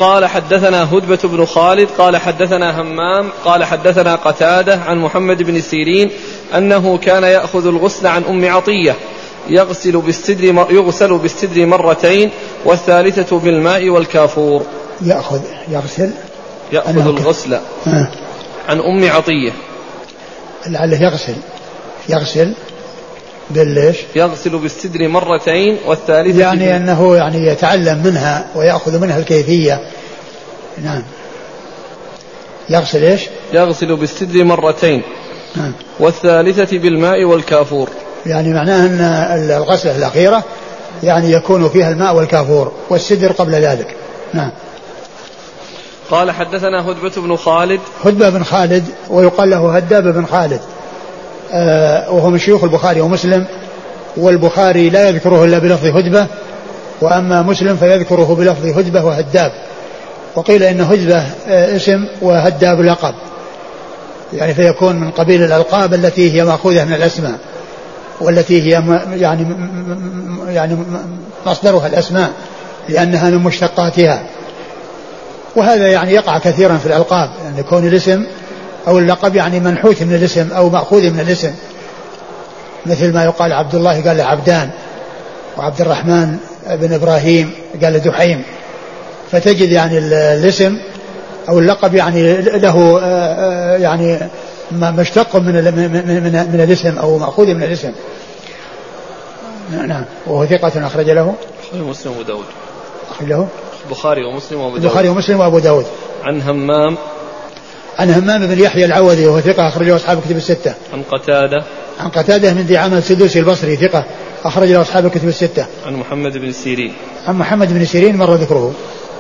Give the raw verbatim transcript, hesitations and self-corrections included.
قال حدثنا هدبة بن خالد قال حدثنا همام قال حدثنا قتادة عن محمد بن سيرين أنه كان يأخذ الغسل عن أم عطية يغسل بالسدر, يغسل بالسدر مرتين والثالثة بالماء والكافور. يأخذ يغسل يأخذ الغسل آه. عن أم عطية لعله يغسل يغسل بالليش يغسل بالسدر مرتين والثالثة يعني بال... أنه يعني يتعلم منها ويأخذ منها الكيفية. نعم يغسل إيش يغسل بالسدر مرتين نعم. والثالثة بالماء والكافور يعني معناه أن الغسلة الأخيرة يعني يكون فيها الماء والكافور والسدر قبل ذلك. نعم. قال حدثنا هدبة بن خالد هدبة بن خالد ويقال له هداب بن خالد آه وهو من شيوخ البخاري ومسلم, والبخاري لا يذكره إلا بلفظ هدبة, وأما مسلم فيذكره بلفظ هدبة وهداب. وقيل إن هدبة آه اسم وهداب لقب, يعني فيكون من قبيل الألقاب التي هي مأخوذة من الأسماء والتي هي يعني يعني مصدرها الأسماء لأنها من مشتقاتها. وهذا يعني يقع كثيرا في الألقاب, يعني يكون الاسم أو اللقب يعني منحوت من الاسم أو مأخوذ من الاسم, مثل ما يقال عبد الله قال له عبدان, وعبد الرحمن بن إبراهيم قال له دحيم. فتجد يعني الاسم أو اللقب يعني له يعني مشتق من من من الاسم أو مأخوذ من الاسم. نعم. وهو ثقة أخرج له مسلم وأبو داود. أخرج له البخاري ومسلم وأبو داود. البخاري ومسلم وأبو داود. عن همام عن همام بن يحيى العوذي وهو ثقة أخرج له أصحاب الكتب الستة. عن قتادة عن قتادة من دعامة السدوسي البصري ثقة أخرج له أصحاب الكتب الستة. عن محمد بن سيرين عن محمد بن سيرين مر ذكره.